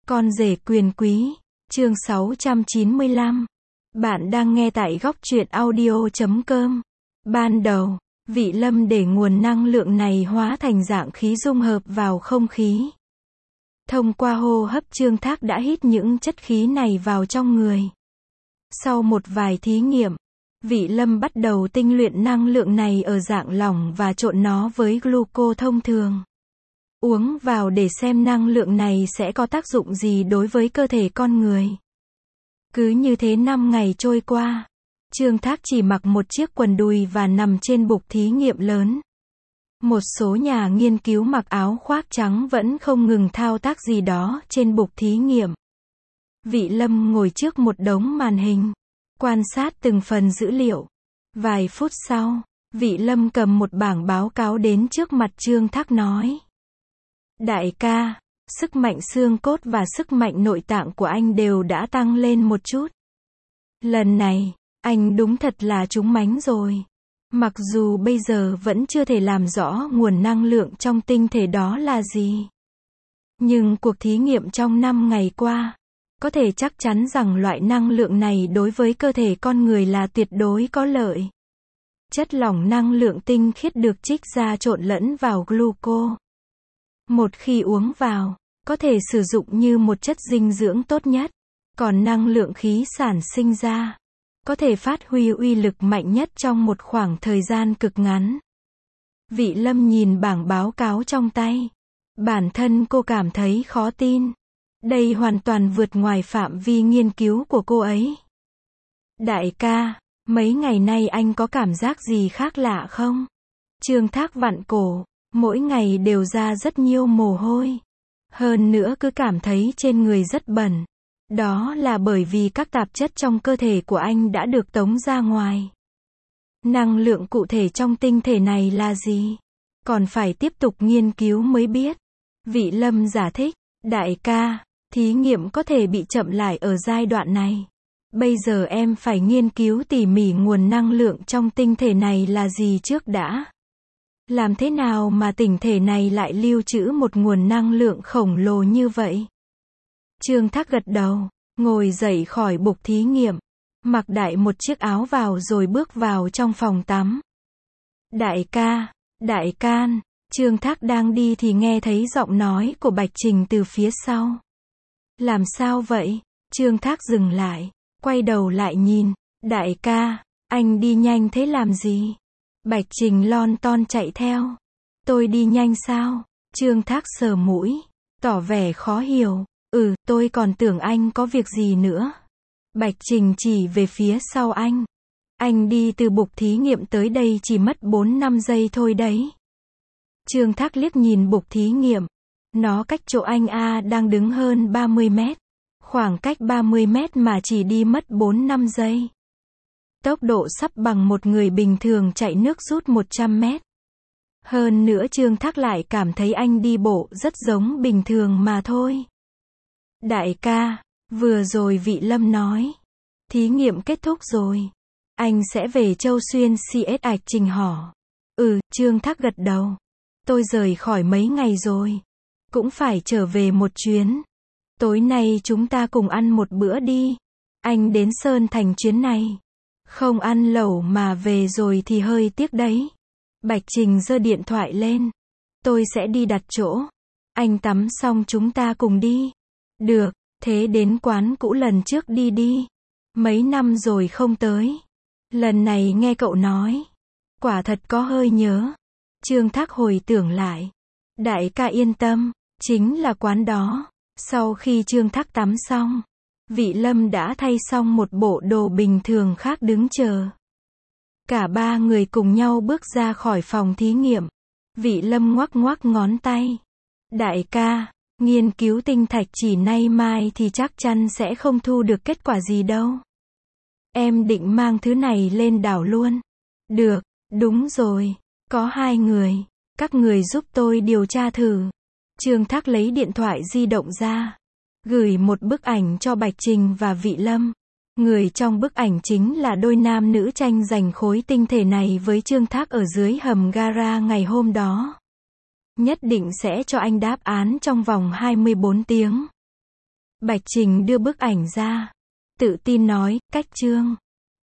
Con rể quyền quý, chương 695. Bạn đang nghe tại góc truyện audio.com. Ban đầu, Vị Lâm để nguồn năng lượng này hóa thành dạng khí dung hợp vào không khí. Thông qua hô hấp Trương Thác đã hít những chất khí này vào trong người. Sau một vài thí nghiệm, Vị Lâm bắt đầu tinh luyện năng lượng này ở dạng lỏng và trộn nó với gluco thông thường. Uống vào để xem năng lượng này sẽ có tác dụng gì đối với cơ thể con người. Cứ như thế 5 ngày trôi qua, Trương Thác chỉ mặc một chiếc quần đùi và nằm trên bục thí nghiệm lớn. Một số nhà nghiên cứu mặc áo khoác trắng vẫn không ngừng thao tác gì đó trên bục thí nghiệm. Vị Lâm ngồi trước một đống màn hình, quan sát từng phần dữ liệu. Vài phút sau, Vị Lâm cầm một bảng báo cáo đến trước mặt Trương Thác nói: Đại ca, sức mạnh xương cốt và sức mạnh nội tạng của anh đều đã tăng lên một chút. Lần này, anh đúng thật là trúng mánh rồi. Mặc dù bây giờ vẫn chưa thể làm rõ nguồn năng lượng trong tinh thể đó là gì. Nhưng cuộc thí nghiệm trong 5 ngày qua, có thể chắc chắn rằng loại năng lượng này đối với cơ thể con người là tuyệt đối có lợi. Chất lỏng năng lượng tinh khiết được trích ra trộn lẫn vào gluco. Một khi uống vào, có thể sử dụng như một chất dinh dưỡng tốt nhất. Còn năng lượng khí sản sinh ra, có thể phát huy uy lực mạnh nhất trong một khoảng thời gian cực ngắn. Vị Lâm nhìn bảng báo cáo trong tay. Bản thân cô cảm thấy khó tin. Đây hoàn toàn vượt ngoài phạm vi nghiên cứu của cô ấy. Đại ca, mấy ngày nay anh có cảm giác gì khác lạ không? Trương Thác vặn cổ, mỗi ngày đều ra rất nhiều mồ hôi. Hơn nữa cứ cảm thấy trên người rất bẩn. Đó là bởi vì các tạp chất trong cơ thể của anh đã được tống ra ngoài. Năng lượng cụ thể trong tinh thể này là gì? Còn phải tiếp tục nghiên cứu mới biết. Vị Lâm giải thích, đại ca, thí nghiệm có thể bị chậm lại ở giai đoạn này. Bây giờ em phải nghiên cứu tỉ mỉ nguồn năng lượng trong tinh thể này là gì trước đã. Làm thế nào mà tinh thể này lại lưu trữ một nguồn năng lượng khổng lồ như vậy? Trương Thác gật đầu, ngồi dậy khỏi bục thí nghiệm, mặc đại một chiếc áo vào rồi bước vào trong phòng tắm. Đại ca, đại can, Trương Thác đang đi thì nghe thấy giọng nói của Bạch Trình từ phía sau. Làm sao vậy? Trương Thác dừng lại, quay đầu lại nhìn. Đại ca, anh đi nhanh thế làm gì? Bạch Trình lon ton chạy theo. Tôi đi nhanh sao? Trương Thác sờ mũi, tỏ vẻ khó hiểu. Tôi còn tưởng anh có việc gì nữa. Bạch Trình chỉ về phía sau anh. Anh đi từ bục thí nghiệm tới đây chỉ mất 4-5 giây thôi đấy. Trương Thác liếc nhìn bục thí nghiệm. Nó cách chỗ anh đang đứng hơn 30 mét. Khoảng cách 30 mét mà chỉ đi mất 4-5 giây. Tốc độ sắp bằng một người bình thường chạy nước rút 100 mét. Hơn nữa Trương Thác lại cảm thấy anh đi bộ rất giống bình thường mà thôi. Đại ca, vừa rồi Vị Lâm nói. Thí nghiệm kết thúc rồi. Anh sẽ về Châu Xuyên CS Ạch Trình hỏi. Trương Thác gật đầu. Tôi rời khỏi mấy ngày rồi. Cũng phải trở về một chuyến. Tối nay chúng ta cùng ăn một bữa đi. Anh đến Sơn Thành chuyến này. Không ăn lẩu mà về rồi thì hơi tiếc đấy. Bạch Trình giơ điện thoại lên. Tôi sẽ đi đặt chỗ. Anh tắm xong chúng ta cùng đi. Được, thế đến quán cũ lần trước đi. Mấy năm rồi không tới. Lần này nghe cậu nói. Quả thật có hơi nhớ. Trương Thác hồi tưởng lại. Đại ca yên tâm, chính là quán đó. Sau khi Trương Thác tắm xong, Vị Lâm đã thay xong một bộ đồ bình thường khác đứng chờ. Cả ba người cùng nhau bước ra khỏi phòng thí nghiệm. Vị Lâm ngoắc ngoắc ngón tay. Đại ca, nghiên cứu tinh thạch chỉ nay mai thì chắc chắn sẽ không thu được kết quả gì đâu. Em định mang thứ này lên đảo luôn. Được, đúng rồi, có 2 người. Các người giúp tôi điều tra thử. Trương Thác lấy điện thoại di động ra, gửi một bức ảnh cho Bạch Trình và Vị Lâm. Người trong bức ảnh chính là đôi nam nữ tranh giành khối tinh thể này với Trương Thác ở dưới hầm gara ngày hôm đó. Nhất định sẽ cho anh đáp án trong vòng 24 tiếng. Bạch Trình đưa bức ảnh ra. Tự tin nói, cách chương.